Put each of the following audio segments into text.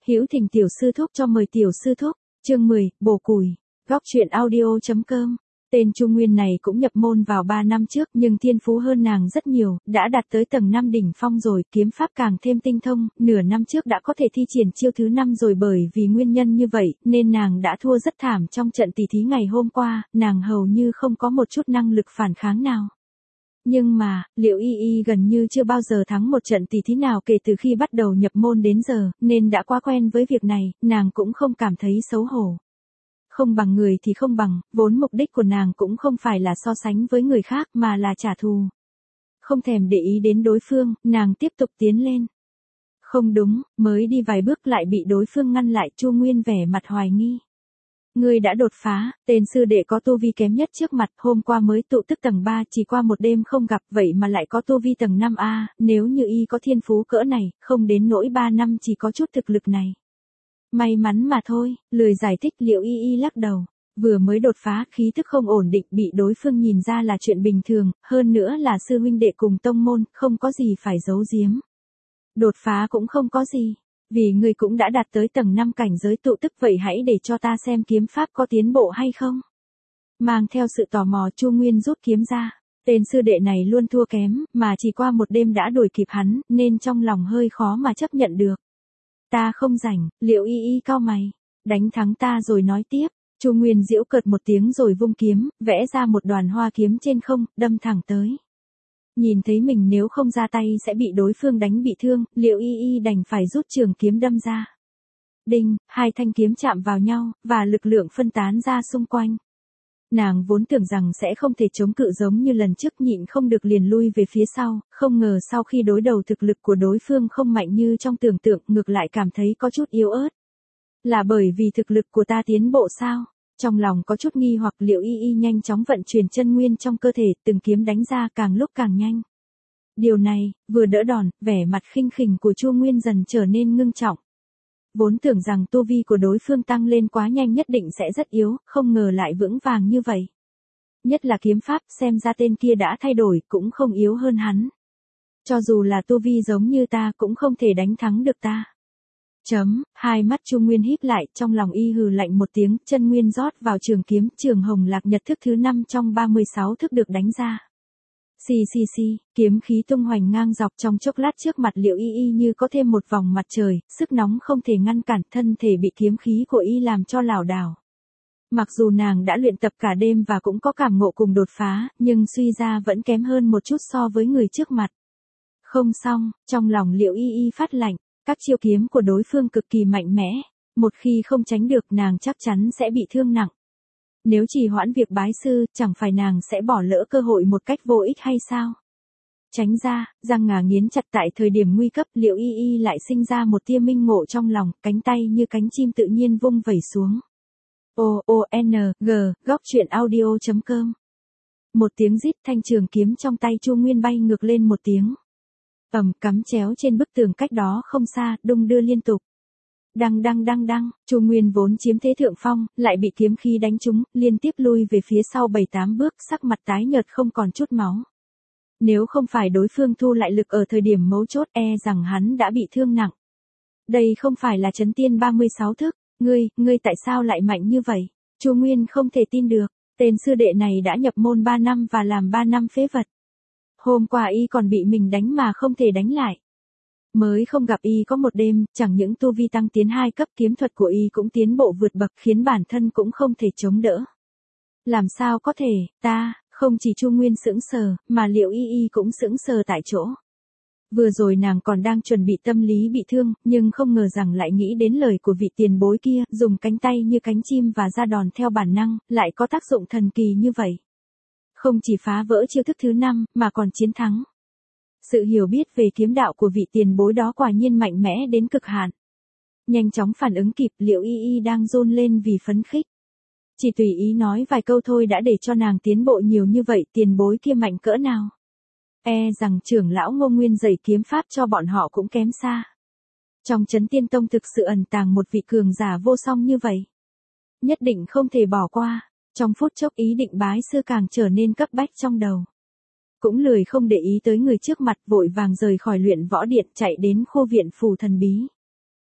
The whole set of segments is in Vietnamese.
Hữu Thình tiểu sư thúc cho mời tiểu sư thúc, chương 10, bổ củi, góc truyện audio.com. Tên Chu Nguyên này cũng nhập môn vào 3 năm trước nhưng thiên phú hơn nàng rất nhiều, đã đạt tới tầng 5 đỉnh phong rồi, kiếm pháp càng thêm tinh thông, nửa năm trước đã có thể thi triển chiêu thứ 5 rồi, bởi vì nguyên nhân như vậy nên nàng đã thua rất thảm trong trận tỷ thí ngày hôm qua, nàng hầu như không có một chút năng lực phản kháng nào. Nhưng mà, Liễu Y Y gần như chưa bao giờ thắng một trận tỷ thí nào kể từ khi bắt đầu nhập môn đến giờ, nên đã quá quen với việc này, nàng cũng không cảm thấy xấu hổ. Không bằng người thì không bằng, vốn mục đích của nàng cũng không phải là so sánh với người khác mà là trả thù. Không thèm để ý đến đối phương, nàng tiếp tục tiến lên. Không đúng, mới đi vài bước lại bị đối phương ngăn lại. Chu Nguyên vẻ mặt hoài nghi. Ngươi đã đột phá, tên sư đệ có tu vi kém nhất trước mặt, hôm qua mới tụ tức tầng 3, chỉ qua một đêm không gặp, vậy mà lại có tu vi tầng 5A, nếu như y có thiên phú cỡ này, không đến nỗi 3 năm chỉ có chút thực lực này. May mắn mà thôi, lười giải thích. Liễu Y Y lắc đầu. Vừa mới đột phá, khí tức không ổn định, bị đối phương nhìn ra là chuyện bình thường, hơn nữa là sư huynh đệ cùng tông môn, không có gì phải giấu giếm. Đột phá cũng không có gì, vì người cũng đã đạt tới tầng 5 cảnh giới tụ tức, vậy hãy để cho ta xem kiếm pháp có tiến bộ hay không. Mang theo sự tò mò, Chu Nguyên rút kiếm ra. Tên sư đệ này luôn thua kém, mà chỉ qua một đêm đã đuổi kịp hắn, nên trong lòng hơi khó mà chấp nhận được. Ta không rảnh. Liễu Y Y cau mày. Đánh thắng ta rồi nói tiếp. Chu Nguyên giễu cợt một tiếng rồi vung kiếm, vẽ ra một đoàn hoa kiếm trên không, đâm thẳng tới. Nhìn thấy mình nếu không ra tay sẽ bị đối phương đánh bị thương, Liễu Y Y đành phải rút trường kiếm đâm ra. Đinh, hai thanh kiếm chạm vào nhau, và lực lượng phân tán ra xung quanh. Nàng vốn tưởng rằng sẽ không thể chống cự giống như lần trước, nhịn không được liền lui về phía sau, không ngờ sau khi đối đầu thực lực của đối phương không mạnh như trong tưởng tượng, ngược lại cảm thấy có chút yếu ớt. Là bởi vì thực lực của ta tiến bộ sao? Trong lòng có chút nghi hoặc, Liễu Y Y nhanh chóng vận chuyển chân nguyên trong cơ thể, từng kiếm đánh ra càng lúc càng nhanh. Điều này, vừa đỡ đòn, vẻ mặt khinh khỉnh của Chu Nguyên dần trở nên ngưng trọng. Vốn tưởng rằng tu vi của đối phương tăng lên quá nhanh nhất định sẽ rất yếu, không ngờ lại vững vàng như vậy. Nhất là kiếm pháp, xem ra tên kia đã thay đổi, cũng không yếu hơn hắn. Cho dù là tu vi giống như ta cũng không thể đánh thắng được ta. Hai mắt Chu Nguyên híp lại, trong lòng y hừ lạnh một tiếng, chân nguyên rót vào trường kiếm, trường hồng lạc nhật thức thứ 5 trong 36 thức được đánh ra. Xì xì xì, kiếm khí tung hoành ngang dọc, trong chốc lát trước mặt Liễu Y Y như có thêm một vòng mặt trời, sức nóng không thể ngăn cản, thân thể bị kiếm khí của y làm cho lảo đảo. Mặc dù nàng đã luyện tập cả đêm và cũng có cảm ngộ cùng đột phá, nhưng suy ra vẫn kém hơn một chút so với người trước mặt. Không xong, trong lòng Liễu Y Y phát lạnh, các chiêu kiếm của đối phương cực kỳ mạnh mẽ, một khi không tránh được nàng chắc chắn sẽ bị thương nặng. Nếu trì hoãn việc bái sư, chẳng phải nàng sẽ bỏ lỡ cơ hội một cách vô ích hay sao? Tránh ra, răng ngà nghiến chặt. Tại thời điểm nguy cấp, Liễu Y Y lại sinh ra một tia minh ngộ trong lòng, cánh tay như cánh chim tự nhiên vung vẩy xuống. O-O-N-G, góc truyện audio.com. Một tiếng rít, thanh trường kiếm trong tay Chu Nguyên bay ngược lên một tiếng. Cắm chéo trên bức tường cách đó không xa, đung đưa liên tục. Đăng đăng đăng đăng, Chu Nguyên vốn chiếm thế thượng phong, lại bị kiếm khí đánh trúng, liên tiếp lui về phía sau 7-8 bước, sắc mặt tái nhợt không còn chút máu. Nếu không phải đối phương thu lại lực ở thời điểm mấu chốt, rằng hắn đã bị thương nặng. Đây không phải là Chấn Tiên 36 thức, ngươi tại sao lại mạnh như vậy? Chu Nguyên không thể tin được, tên sư đệ này đã nhập môn 3 năm và làm 3 năm phế vật. Hôm qua y còn bị mình đánh mà không thể đánh lại. Mới không gặp y có một đêm, chẳng những tu vi tăng tiến 2 cấp, kiếm thuật của y cũng tiến bộ vượt bậc, khiến bản thân cũng không thể chống đỡ. Làm sao có thể, không chỉ Chu Nguyên sững sờ, mà Liễu Y Y cũng sững sờ tại chỗ. Vừa rồi nàng còn đang chuẩn bị tâm lý bị thương, nhưng không ngờ rằng lại nghĩ đến lời của vị tiền bối kia, dùng cánh tay như cánh chim và ra đòn theo bản năng, lại có tác dụng thần kỳ như vậy. Không chỉ phá vỡ chiêu thức thứ 5, mà còn chiến thắng. Sự hiểu biết về kiếm đạo của vị tiền bối đó quả nhiên mạnh mẽ đến cực hạn. Nhanh chóng phản ứng kịp, Liễu Y Y đang run lên vì phấn khích. Chỉ tùy ý nói vài câu thôi đã để cho nàng tiến bộ nhiều như vậy, tiền bối kia mạnh cỡ nào. Rằng trưởng lão Ngô Nguyên dạy kiếm pháp cho bọn họ cũng kém xa. Trong Chấn Tiên Tông thực sự ẩn tàng một vị cường giả vô song như vậy. Nhất định không thể bỏ qua. Trong phút chốc ý định bái sư càng trở nên cấp bách trong đầu. Cũng lười không để ý tới người trước mặt, vội vàng rời khỏi luyện võ điện, chạy đến khu viện phù thần bí.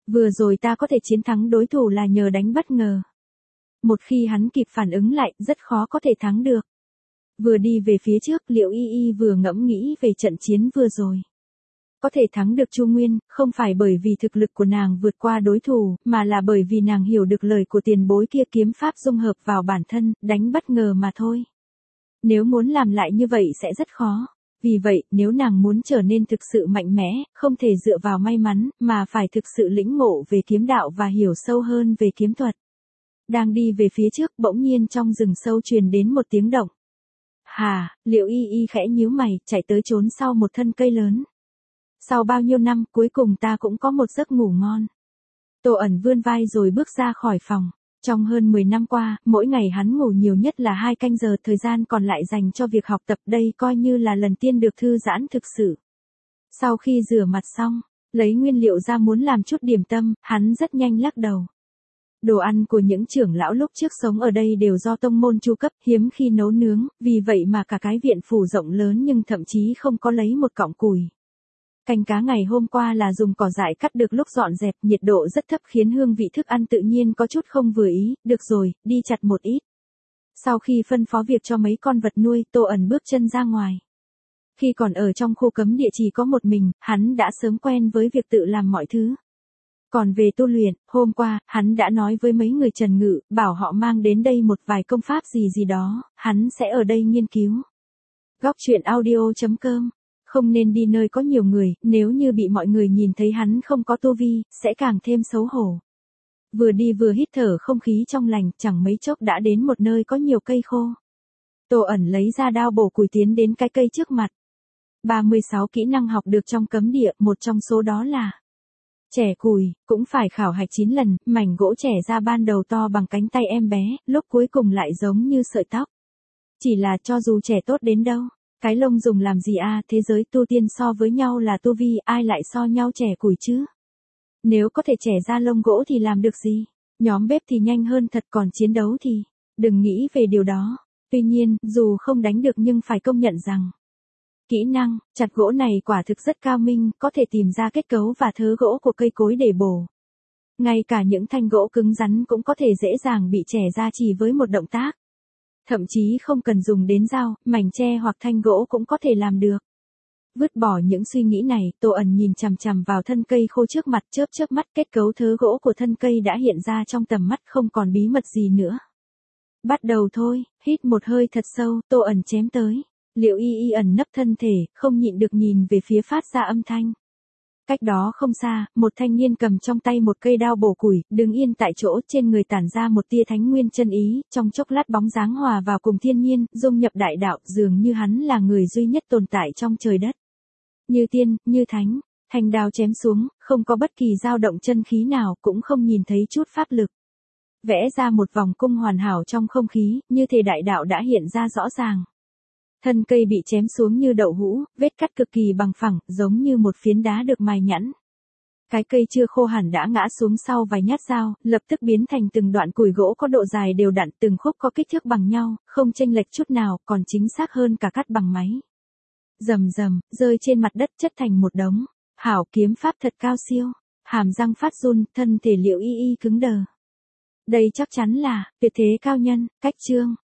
Vừa rồi ta có thể chiến thắng đối thủ là nhờ đánh bất ngờ. Một khi hắn kịp phản ứng lại, rất khó có thể thắng được. Vừa đi về phía trước, Liệu Y Y vừa ngẫm nghĩ về trận chiến vừa rồi. Có thể thắng được Chu Nguyên, không phải bởi vì thực lực của nàng vượt qua đối thủ, mà là bởi vì nàng hiểu được lời của tiền bối kia, kiếm pháp dung hợp vào bản thân, đánh bất ngờ mà thôi. Nếu muốn làm lại như vậy sẽ rất khó. Vì vậy, nếu nàng muốn trở nên thực sự mạnh mẽ, không thể dựa vào may mắn, mà phải thực sự lĩnh ngộ về kiếm đạo và hiểu sâu hơn về kiếm thuật. Đang đi về phía trước, bỗng nhiên trong rừng sâu truyền đến một tiếng động. Hà, Liệu Y Y khẽ nhíu mày, chạy tới trốn sau một thân cây lớn. Sau bao nhiêu năm, cuối cùng ta cũng có một giấc ngủ ngon. Tô Ẩn vươn vai rồi bước ra khỏi phòng. Trong hơn 10 năm qua, mỗi ngày hắn ngủ nhiều nhất là 2 canh giờ, thời gian còn lại dành cho việc học tập, đây coi như là lần tiên được thư giãn thực sự. Sau khi rửa mặt xong, lấy nguyên liệu ra muốn làm chút điểm tâm, hắn rất nhanh lắc đầu. Đồ ăn của những trưởng lão lúc trước sống ở đây đều do tông môn chu cấp, hiếm khi nấu nướng, vì vậy mà cả cái viện phủ rộng lớn nhưng thậm chí không có lấy một cọng củi. Canh cá ngày hôm qua là dùng cỏ dại cắt được lúc dọn dẹp, nhiệt độ rất thấp khiến hương vị thức ăn tự nhiên có chút không vừa ý, được rồi, đi chặt một ít. Sau khi phân phó việc cho mấy con vật nuôi, Tô Ẩn bước chân ra ngoài. Khi còn ở trong khu cấm địa chỉ có một mình, hắn đã sớm quen với việc tự làm mọi thứ. Còn về tu luyện, hôm qua, hắn đã nói với mấy người Trần Ngự, bảo họ mang đến đây một vài công pháp gì đó, hắn sẽ ở đây nghiên cứu. Góc truyện audio.com. Không nên đi nơi có nhiều người, nếu như bị mọi người nhìn thấy hắn không có tu vi, sẽ càng thêm xấu hổ. Vừa đi vừa hít thở không khí trong lành, chẳng mấy chốc đã đến một nơi có nhiều cây khô. Tô Ẩn lấy ra đao bổ củi tiến đến cái cây trước mặt. 36 kỹ năng học được trong cấm địa, một trong số đó là chẻ củi, cũng phải khảo hạch 9 lần, mảnh gỗ chẻ ra ban đầu to bằng cánh tay em bé, lúc cuối cùng lại giống như sợi tóc. Chỉ là cho dù chẻ tốt đến đâu, cái lông dùng làm gì à, thế giới tu tiên so với nhau là tu vi, ai lại so nhau chẻ củi chứ? Nếu có thể chẻ ra lông gỗ thì làm được gì? Nhóm bếp thì nhanh hơn thật, còn chiến đấu thì đừng nghĩ về điều đó. Tuy nhiên, dù không đánh được nhưng phải công nhận rằng kỹ năng chặt gỗ này quả thực rất cao minh, có thể tìm ra kết cấu và thớ gỗ của cây cối để bổ. Ngay cả những thanh gỗ cứng rắn cũng có thể dễ dàng bị chẻ ra chỉ với một động tác. Thậm chí không cần dùng đến dao, mảnh tre hoặc thanh gỗ cũng có thể làm được. Vứt bỏ những suy nghĩ này, Tô Ẩn nhìn chằm chằm vào thân cây khô trước mặt, chớp mắt, kết cấu thớ gỗ của thân cây đã hiện ra trong tầm mắt, không còn bí mật gì nữa. Bắt đầu thôi, hít một hơi thật sâu, Tô Ẩn chém tới. Liệu Y Y ẩn nấp thân thể, không nhịn được nhìn về phía phát ra âm thanh. Cách đó không xa, một thanh niên cầm trong tay một cây đao bổ củi, đứng yên tại chỗ, trên người tản ra một tia thánh nguyên chân ý, trong chốc lát bóng dáng hòa vào cùng thiên nhiên, dung nhập đại đạo, dường như hắn là người duy nhất tồn tại trong trời đất. Như tiên, như thánh, thanh đao chém xuống, không có bất kỳ dao động chân khí nào, cũng không nhìn thấy chút pháp lực. Vẽ ra một vòng cung hoàn hảo trong không khí, như thể đại đạo đã hiện ra rõ ràng. Thân cây bị chém xuống như đậu hũ, vết cắt cực kỳ bằng phẳng, giống như một phiến đá được mài nhẵn. Cái cây chưa khô hẳn đã ngã xuống sau vài nhát dao, lập tức biến thành từng đoạn củi gỗ có độ dài đều đặn, từng khúc có kích thước bằng nhau, không chênh lệch chút nào, còn chính xác hơn cả cắt bằng máy. Rầm rầm, rơi trên mặt đất chất thành một đống. Hảo kiếm pháp thật cao siêu. Hàm răng phát run, thân thể Liệu Y Y cứng đờ. Đây chắc chắn là tuyệt thế cao nhân, cách chương.